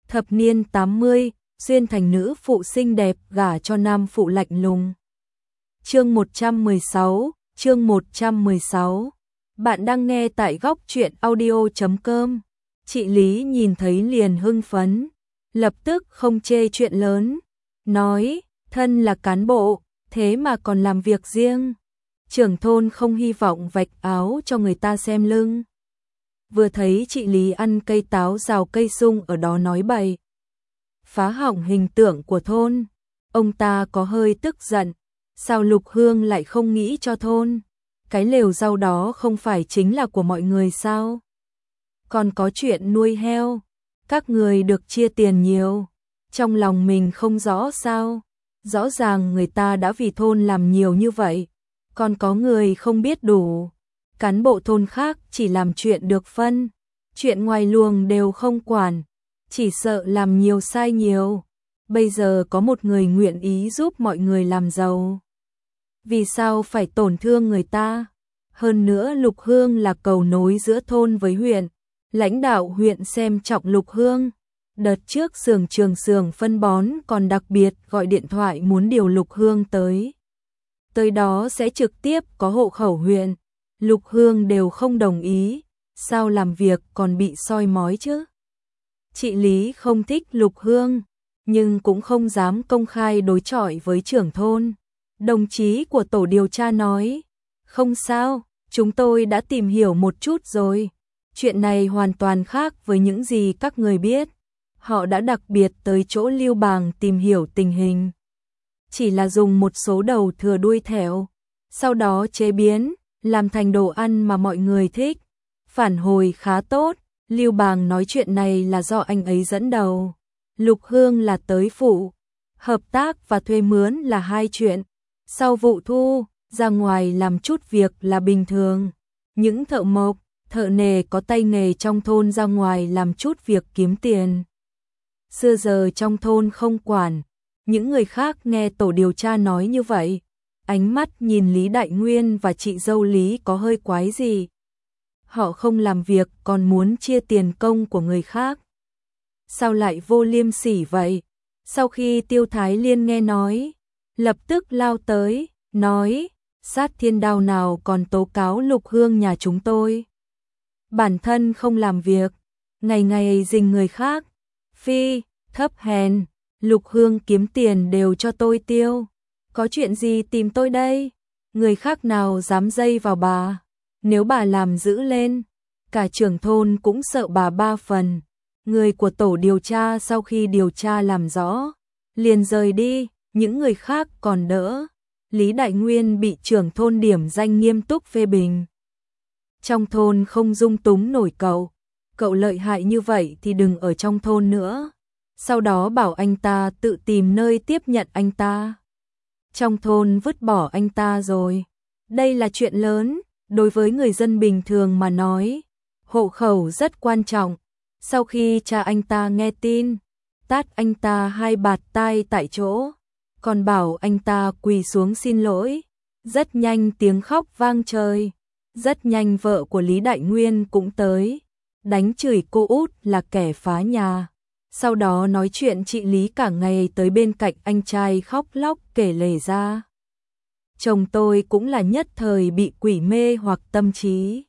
Thập niên 80, xuyên thành nữ phụ xinh đẹp gả cho nam phụ lạnh lùng. Chương 116. Bạn đang nghe tại góc truyện audio.com. Chị Lý nhìn thấy liền hưng phấn, lập tức không chê chuyện lớn, nói, thân là cán bộ, thế mà còn làm việc riêng. Trưởng thôn không hy vọng vạch áo cho người ta xem lưng. Vừa thấy chị Lý ăn cây táo rào cây sung ở đó nói bậy, phá hỏng hình tượng của thôn, ông ta có hơi tức giận. Sao Lục Hương lại không nghĩ cho thôn? Cái lều rau đó không phải chính là của mọi người sao? Còn có chuyện nuôi heo, các người được chia tiền nhiều, trong lòng mình không rõ sao? Rõ ràng người ta đã vì thôn làm nhiều như vậy, còn có người không biết đủ. Cán bộ thôn khác chỉ làm chuyện được phân, chuyện ngoài luồng đều không quản, chỉ sợ làm nhiều sai nhiều. Bây giờ có một người nguyện ý giúp mọi người làm giàu, vì sao phải tổn thương người ta? Hơn nữa Lục Hương là cầu nối giữa thôn với huyện, lãnh đạo huyện xem trọng Lục Hương. Đợt trước xưởng phân bón còn đặc biệt gọi điện thoại muốn điều Lục Hương tới. Tới đó sẽ trực tiếp có hộ khẩu huyện. Lục Hương đều không đồng ý, sao làm việc còn bị soi mói chứ? Chị Lý không thích Lục Hương, nhưng cũng không dám công khai đối chọi với trưởng thôn. Đồng chí của tổ điều tra nói, không sao, chúng tôi đã tìm hiểu một chút rồi. Chuyện này hoàn toàn khác với những gì các người biết. Họ đã đặc biệt tới chỗ Lưu Bàng tìm hiểu tình hình. Chỉ là dùng một số đầu thừa đuôi thẻo, sau đó chế biến, làm thành đồ ăn mà mọi người thích. Phản hồi khá tốt, Lưu Bàng nói chuyện này là do anh ấy dẫn đầu. Lục Hương là tới phụ, hợp tác và thuê mướn là hai chuyện. Sau vụ thu, ra ngoài làm chút việc là bình thường. Những thợ mộc, thợ nề có tay nghề trong thôn ra ngoài làm chút việc kiếm tiền. Xưa giờ trong thôn không quản. Những người khác nghe tổ điều tra nói như vậy, ánh mắt nhìn Lý Đại Nguyên và chị dâu Lý có hơi quái gì. Họ không làm việc còn muốn chia tiền công của người khác. Sao lại vô liêm sỉ vậy? Sau khi Tiêu Thái Liên nghe nói, lập tức lao tới, nói, sát thiên đao nào còn tố cáo Lục Hương nhà chúng tôi. Bản thân không làm việc, ngày ngày dình người khác. Phi, thấp hèn, Lục Hương kiếm tiền đều cho tôi tiêu. Có chuyện gì tìm tôi đây? Người khác nào dám dây vào bà? Nếu bà làm dữ lên, cả trưởng thôn cũng sợ bà ba phần. Người của tổ điều tra sau khi điều tra làm rõ, liền rời đi, những người khác còn đỡ. Lý Đại Nguyên bị trưởng thôn điểm danh nghiêm túc phê bình. Trong thôn không dung túng nổi cậu lợi hại như vậy thì đừng ở trong thôn nữa. Sau đó bảo anh ta tự tìm nơi tiếp nhận anh ta. Trong thôn vứt bỏ anh ta rồi. Đây là chuyện lớn, đối với người dân bình thường mà nói. Hộ khẩu rất quan trọng. Sau khi cha anh ta nghe tin, tát anh ta 2 bạt tai tại chỗ, còn bảo anh ta quỳ xuống xin lỗi. Rất nhanh tiếng khóc vang trời. Rất nhanh vợ của Lý Đại Nguyên cũng tới, đánh chửi cô út là kẻ phá nhà. Sau đó nói chuyện chị Lý cả ngày tới bên cạnh anh trai khóc lóc kể lể ra. Chồng tôi cũng là nhất thời bị quỷ mê hoặc tâm trí.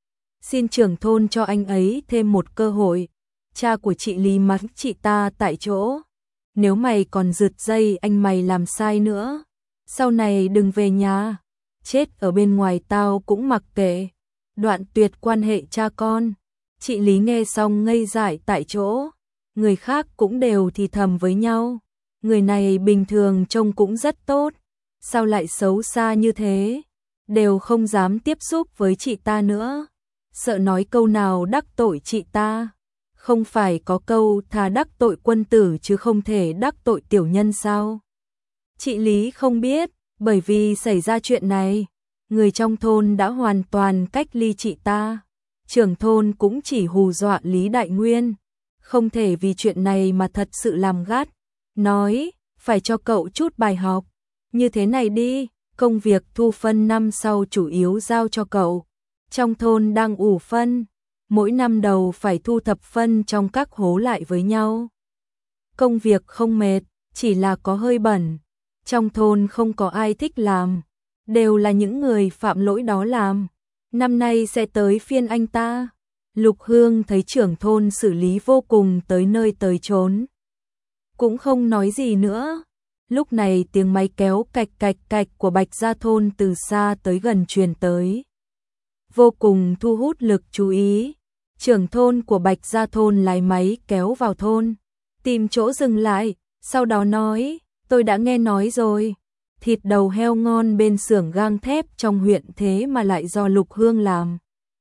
Xin trưởng thôn cho anh ấy thêm một cơ hội. Cha của chị Lý mắng chị ta tại chỗ. Nếu mày còn rượt dây anh mày làm sai nữa, sau này đừng về nhà. Chết ở bên ngoài tao cũng mặc kệ. Đoạn tuyệt quan hệ cha con. Chị Lý nghe xong ngây dại tại chỗ. Người khác cũng đều thì thầm với nhau. Người này bình thường trông cũng rất tốt, sao lại xấu xa như thế? Đều không dám tiếp xúc với chị ta nữa. Sợ nói câu nào đắc tội chị ta. Không phải có câu thà đắc tội quân tử chứ không thể đắc tội tiểu nhân sao? Chị Lý không biết, bởi vì xảy ra chuyện này, người trong thôn đã hoàn toàn cách ly chị ta. Trưởng thôn cũng chỉ hù dọa Lý Đại Nguyên, không thể vì chuyện này mà thật sự làm gắt. Nói, phải cho cậu chút bài học. Như thế này đi, công việc thu phân năm sau chủ yếu giao cho cậu. Trong thôn đang ủ phân, mỗi năm đầu phải thu thập phân trong các hố lại với nhau. công việc không mệt, chỉ là có hơi bẩn. Trong thôn không có ai thích làm, đều là những người phạm lỗi đó làm. Năm nay sẽ tới phiên anh ta. Lục Hương thấy trưởng thôn xử lý vô cùng tới nơi tới chốn, cũng không nói gì nữa. Lúc này tiếng máy kéo cạch cạch cạch của Bạch Gia Thôn từ xa tới gần truyền tới, vô cùng thu hút lực chú ý. Trưởng thôn của Bạch Gia Thôn lái máy kéo vào thôn, tìm chỗ dừng lại, sau đó nói, tôi đã nghe nói rồi, thịt đầu heo ngon bên xưởng gang thép trong huyện thế mà lại do Lục Hương làm.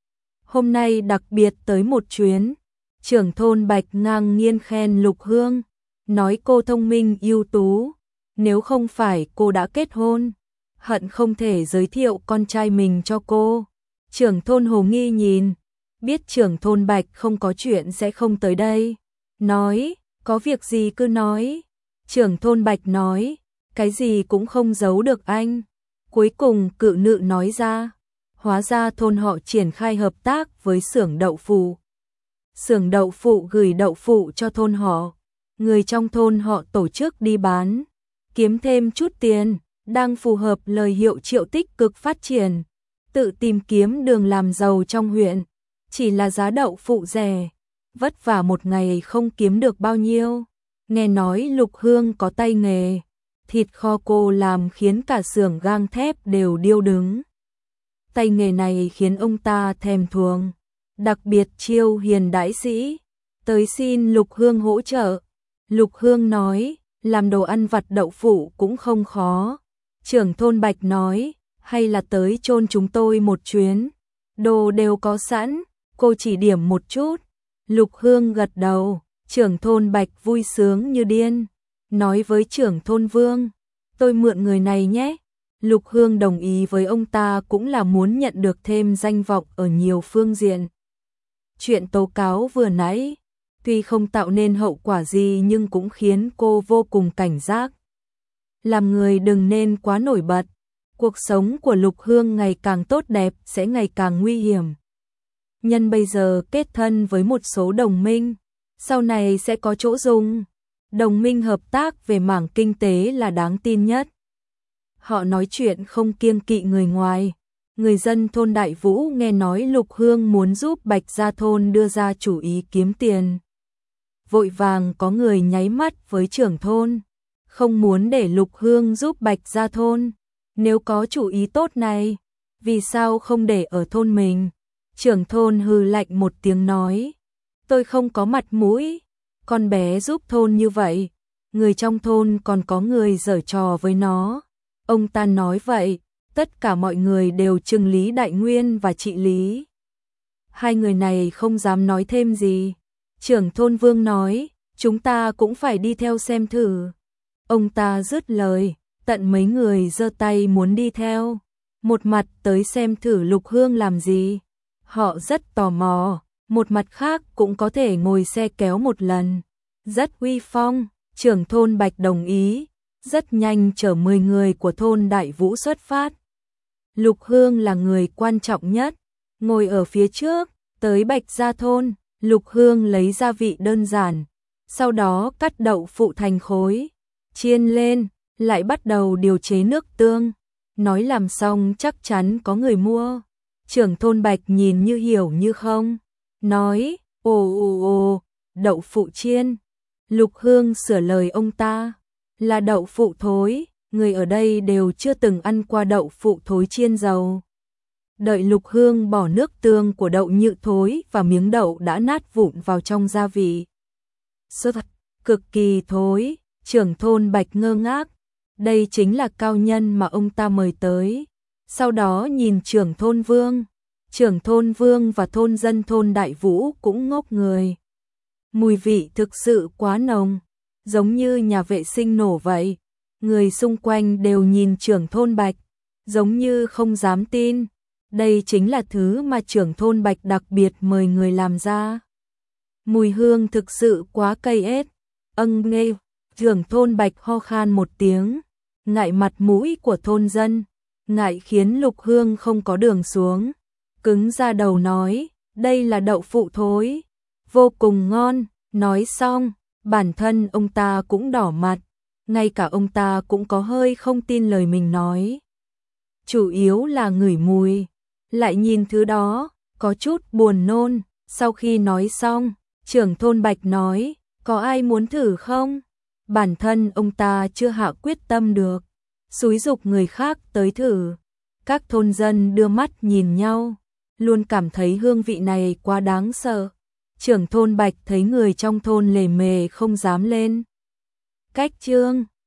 Hôm nay đặc biệt tới một chuyến. Trưởng thôn Bạch ngang nhiên khen Lục Hương, nói cô thông minh ưu tú, nếu không phải cô đã kết hôn, hận không thể giới thiệu con trai mình cho cô. Trưởng thôn hồ nghi nhìn, biết trưởng thôn Bạch không có chuyện sẽ không tới đây, nói, có việc gì cứ nói. Trưởng thôn Bạch nói, cái gì cũng không giấu được anh. Cuối cùng cự nữ nói ra, hóa ra thôn họ triển khai hợp tác với xưởng đậu phụ. Xưởng đậu phụ gửi đậu phụ cho thôn họ, người trong thôn họ tổ chức đi bán, kiếm thêm chút tiền, đang phù hợp lời hiệu triệu tích cực phát triển, tự tìm kiếm đường làm giàu trong huyện. Chỉ là giá đậu phụ rẻ, vất vả một ngày không kiếm được bao nhiêu. Nghe nói Lục Hương có tay nghề, thịt kho cô làm khiến cả xưởng gang thép đều điêu đứng. Tay nghề này khiến ông ta thèm thuồng, đặc biệt chiêu hiền đãi sĩ, tới xin Lục Hương hỗ trợ. Lục Hương nói, làm đồ ăn vặt đậu phụ cũng không khó. Trưởng thôn Bạch nói, hay là tới chôn chúng tôi một chuyến, đồ đều có sẵn, cô chỉ điểm một chút. Lục Hương gật đầu, trưởng thôn Bạch vui sướng như điên, nói với trưởng thôn Vương, tôi mượn người này nhé. Lục Hương đồng ý với ông ta cũng là muốn nhận được thêm danh vọng ở nhiều phương diện. Chuyện tố cáo vừa nãy, tuy không tạo nên hậu quả gì nhưng cũng khiến cô vô cùng cảnh giác. Làm người đừng nên quá nổi bật, cuộc sống của Lục Hương ngày càng tốt đẹp sẽ ngày càng nguy hiểm. Nhân bây giờ kết thân với một số đồng minh, sau này sẽ có chỗ dùng. Đồng minh hợp tác về mảng kinh tế là đáng tin nhất. Họ nói chuyện không kiêng kỵ người ngoài. Người dân thôn Đại Vũ nghe nói Lục Hương muốn giúp Bạch Gia Thôn đưa ra chủ ý kiếm tiền, vội vàng có người nháy mắt với trưởng thôn, không muốn để Lục Hương giúp Bạch Gia Thôn. Nếu có chủ ý tốt này, vì sao không để ở thôn mình? Trưởng thôn hừ lạnh một tiếng nói, tôi không có mặt mũi, con bé giúp thôn như vậy, người trong thôn còn có người giở trò với nó. Ông ta nói vậy, tất cả mọi người đều trừng Lý Đại Nguyên và chị Lý. Hai người này không dám nói thêm gì. Trưởng thôn Vương nói, chúng ta cũng phải đi theo xem thử. Ông ta dứt lời, tận mấy người giơ tay muốn đi theo. Một mặt tới xem thử Lục Hương làm gì, họ rất tò mò. Một mặt khác cũng có thể ngồi xe kéo một lần, rất uy phong. Trưởng thôn Bạch đồng ý, rất nhanh chở 10 người của thôn Đại Vũ xuất phát. Lục Hương là người quan trọng nhất, ngồi ở phía trước. Tới Bạch Gia Thôn, Lục Hương lấy gia vị đơn giản, sau đó cắt đậu phụ thành khối, chiên lên, lại bắt đầu điều chế nước tương. Nói làm xong chắc chắn có người mua. Trưởng thôn Bạch nhìn như hiểu như không, nói, ồ, đậu phụ chiên. Lục Hương sửa lời ông ta, là đậu phụ thối, người ở đây đều chưa từng ăn qua đậu phụ thối chiên dầu. Đợi Lục Hương bỏ nước tương của đậu nhự thối và miếng đậu đã nát vụn vào trong gia vị. Sơ thật, cực kỳ thối. Trưởng thôn Bạch ngơ ngác, đây chính là cao nhân mà ông ta mời tới. Sau đó nhìn trưởng thôn Vương. Trưởng thôn Vương và thôn dân thôn Đại Vũ cũng ngốc người. Mùi vị thực sự quá nồng, giống như nhà vệ sinh nổ vậy. Người xung quanh đều nhìn trưởng thôn Bạch, giống như không dám tin. Đây chính là thứ mà trưởng thôn Bạch đặc biệt mời người làm ra. Mùi hương thực sự quá cay ết. Nghe, trưởng thôn Bạch ho khan một tiếng, ngại mặt mũi của thôn dân, ngại khiến Lục Hương không có đường xuống. Cứng ra đầu nói, đây là đậu phụ thối, vô cùng ngon. Nói xong, Bản thân ông ta cũng đỏ mặt, ngay cả ông ta cũng có hơi không tin lời mình nói. Chủ yếu là ngửi mùi, lại nhìn thứ đó, có chút buồn nôn. Sau khi nói xong, trưởng thôn Bạch nói, có ai muốn thử không? Bản thân ông ta chưa hạ quyết tâm được, xúi giục người khác tới thử. Các thôn dân đưa mắt nhìn nhau, luôn cảm thấy hương vị này quá đáng sợ. Trưởng thôn Bạch thấy người trong thôn lề mề không dám lên cách chương.